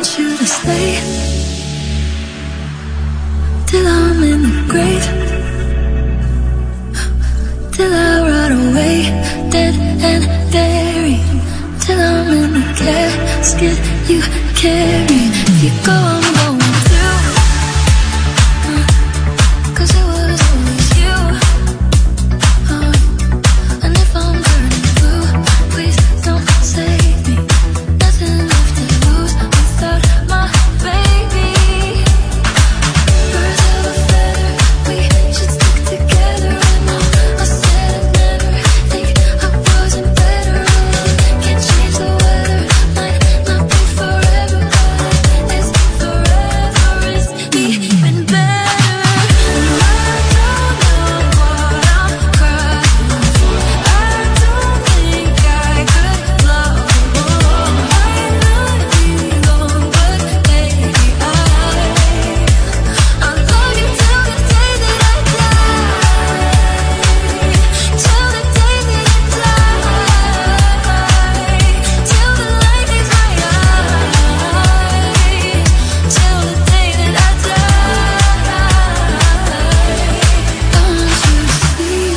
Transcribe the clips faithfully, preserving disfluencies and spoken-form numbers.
you to stay till I'm in the grave, till I rot away, dead and buried, till I'm in the casket you carry. If you go, I'm going through, uh, cause it was always you, uh, and if I'm burning blue, please don't save me. Nothing left to lose without my baby. Birds of a feather, we should stick together. And I said I'd never think I wasn't better. Can't change the weather, might not be forever, but it's forever is even better. And I don't know what I'm crying for. I don't think I could love more. Might not be long, but baby, I I'll love you till the day that I die, till the day that I die, till the light leaves my eyes, till the day that I die. I want you to see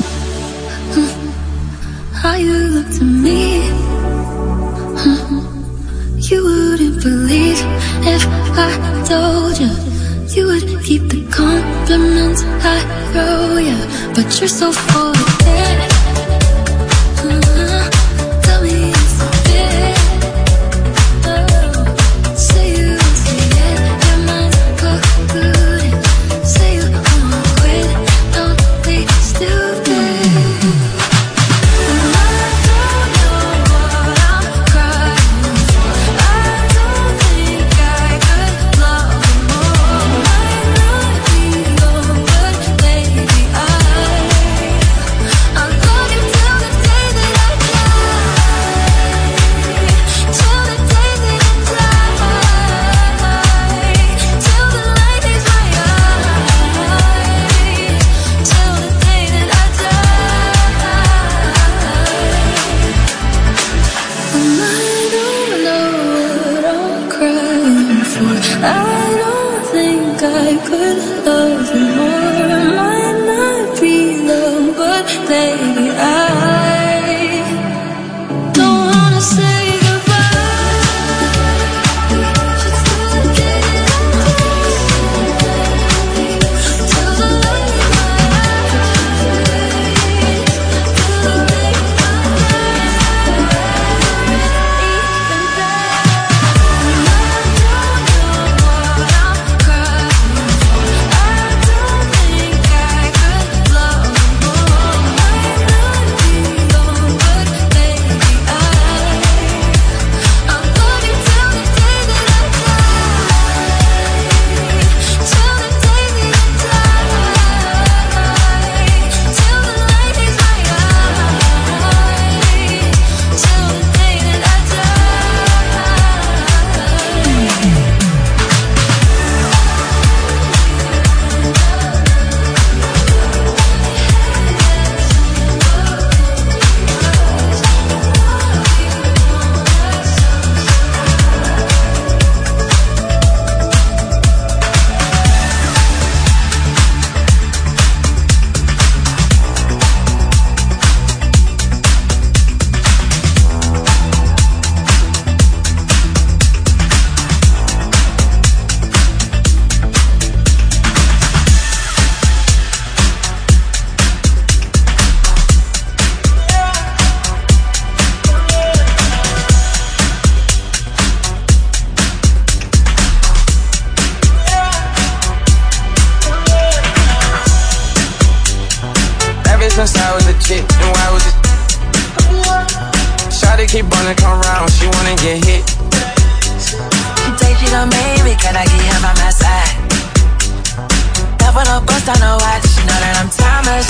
how you look to me. You wouldn't believe if I told you. You would keep the compliments I throw you, but you're so full of it. Uh-huh. Tell me it's a bit. Oh. Say you won't say it, your mind's polluted. Say you won't quit, don't be stupid. And I don't know what I'm crying for. I don't think I could love more. Might not be long, but baby, I I'll love you till the day that I die, till the day that I die, till the light leaves my eyes, till the day that I die. And I don't know what I'm crying for. I don't think I could love you more. Might not be long, but baby, I don't wanna say goodbye. Just till the day that I die, till the light leaves my eyes, till the day I since I was a chick, and why was it? Shawty keep wanna come round, she wanna get hit. She say she gon' make me, can I get her by my side? Never no bust on no watch, she know that I'm timeless.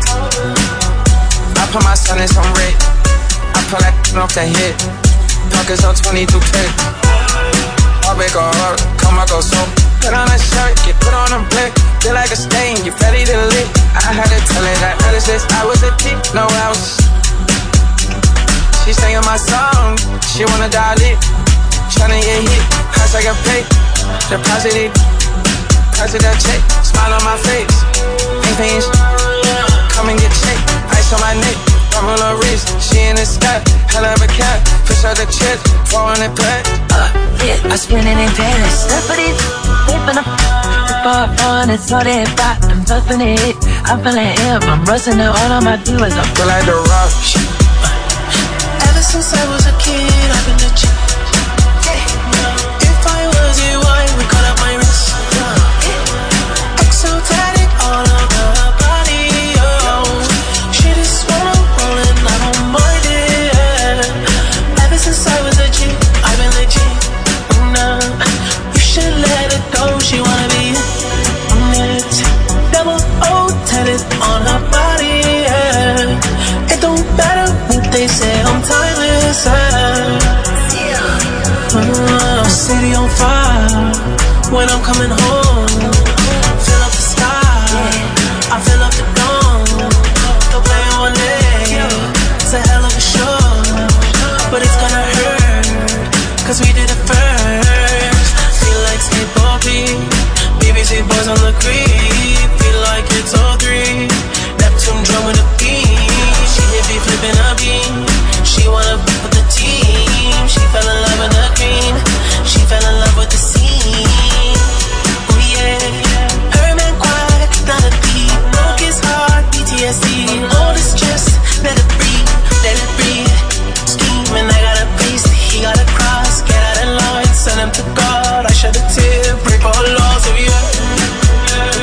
I put my son in some red, I pull that off the hit. Pockets on twenty-two K. All big or hard, come I go so. Put on a shirt, get put on a blick. Feel like a stain, you ready to lick. I had to tell her that this, I was a T, no else. She singing my song, she wanna dial it. tryna get hit. House I got paid. Deposit it. President check. Smile on my face. Pink pants. Come and get checked. Ice on my neck. I'm on her wrist. She in the sky. Hell of a cat. Push out the chest. Fall on the pad. Uh, yeah, I spin it in Paris. Step for this. Step in the far on. It's all that back. I'm touching it. I'm feeling hip. I'm rusting it. All of my do is I feel like the rock. Ever since I was a kid, I've been the chick. If I was you, I would cut up my wrist. Exotic all over her body, oh. She just wanna roll and I don't mind it. Ever since I was a chick, I've been legit. Nah, you should let it go. She wanna be next. Double O tatted on her body, yeah. It don't matter what they say, I'm timeless. Uh, city on fire when I'm coming home. Fill up the sky, I fill up the dome. The way on it, it's a hell of a show, but it's gonna hurt, cause we did it first. Feel like skateboarding, B B C boys on the creep. Feel like it's all three, Neptune drum with a beat. She hit me flipping a beat. She wanna be with the team. She fell in love with the green. She fell in love with the scene. Oh yeah. Her man quiet, not a beat. Broke his heart, P T S D. All this stress, let it breathe, let it breathe. Scheming, I got a priest, he got a cross. Get out of line, send him to God. I shed a tear, break all laws of you.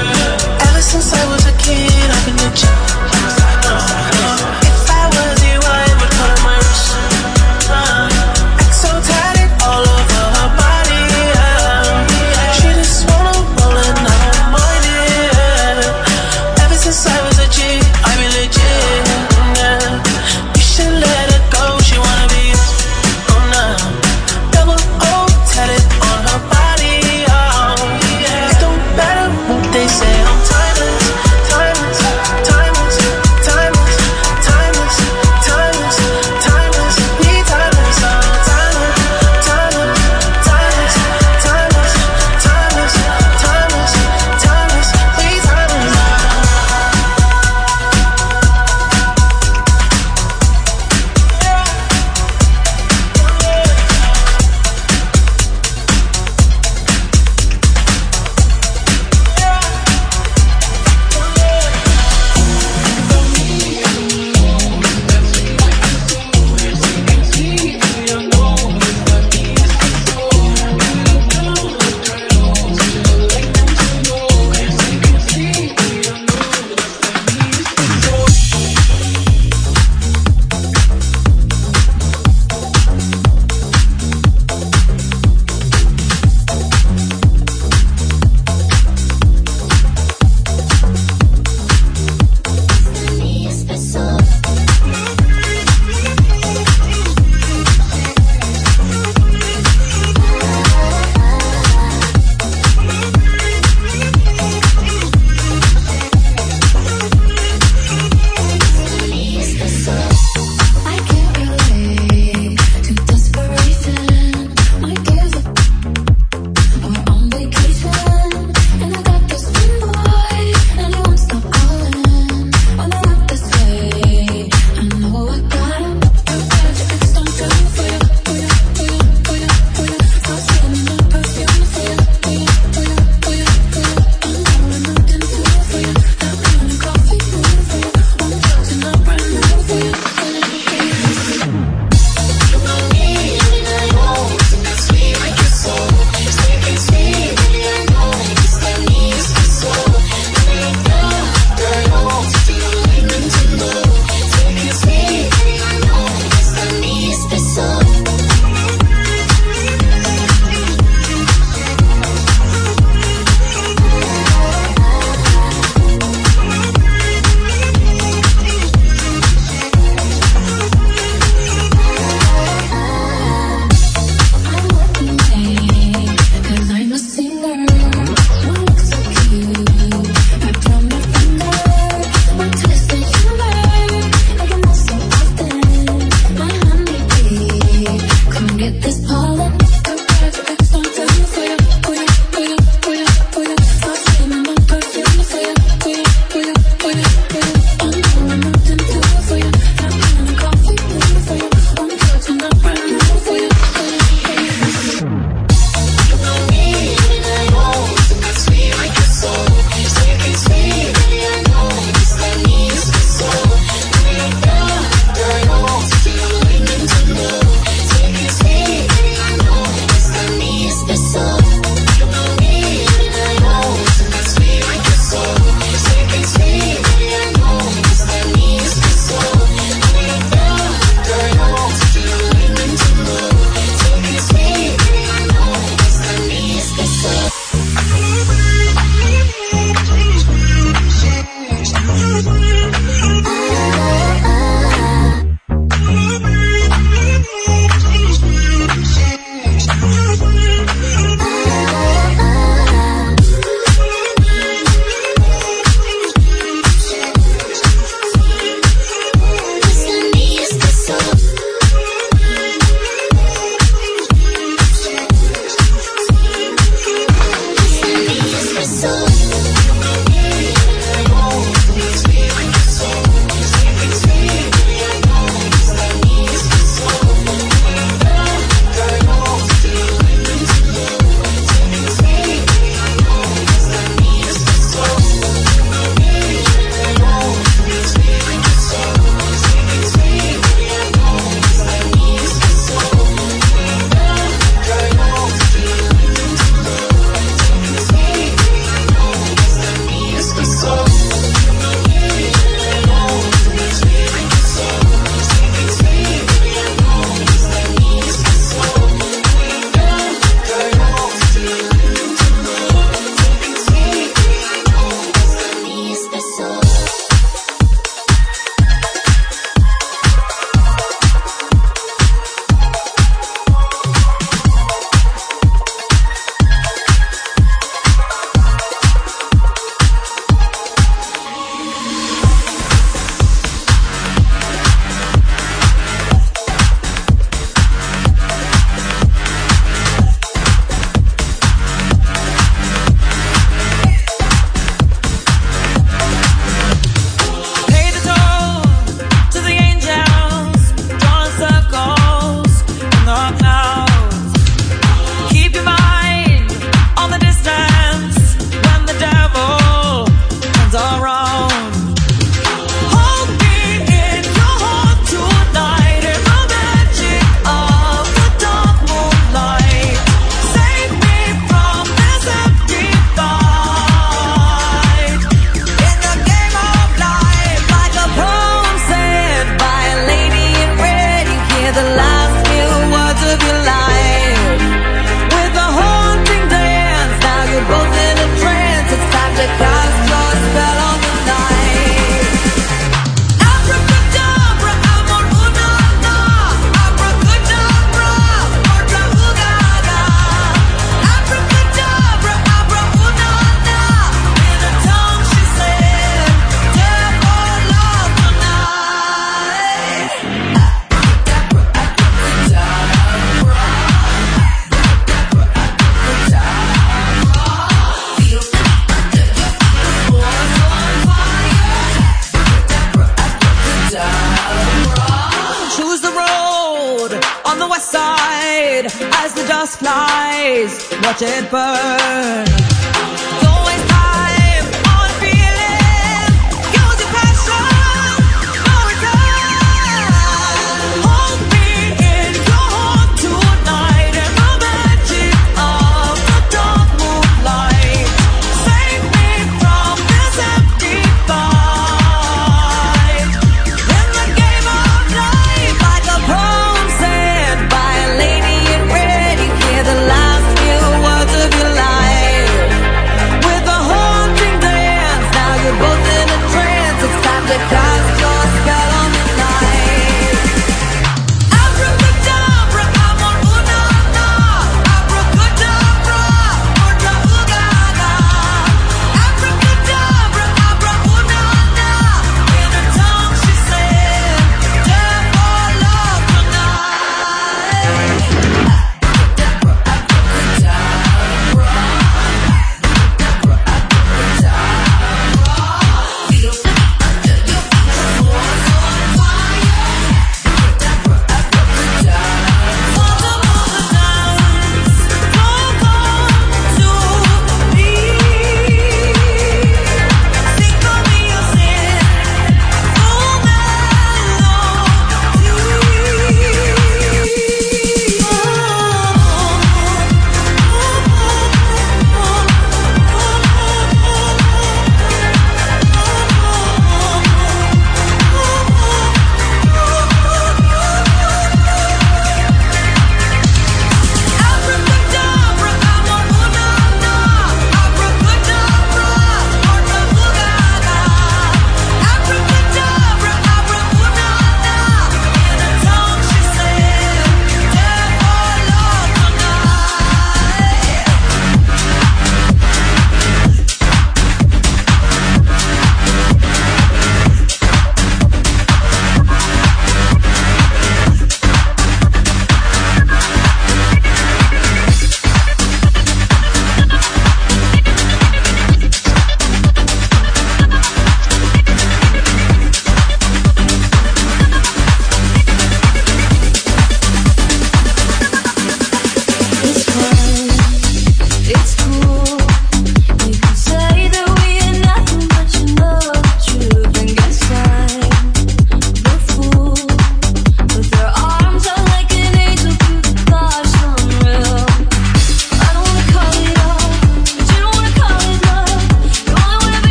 just flies, watch it burn.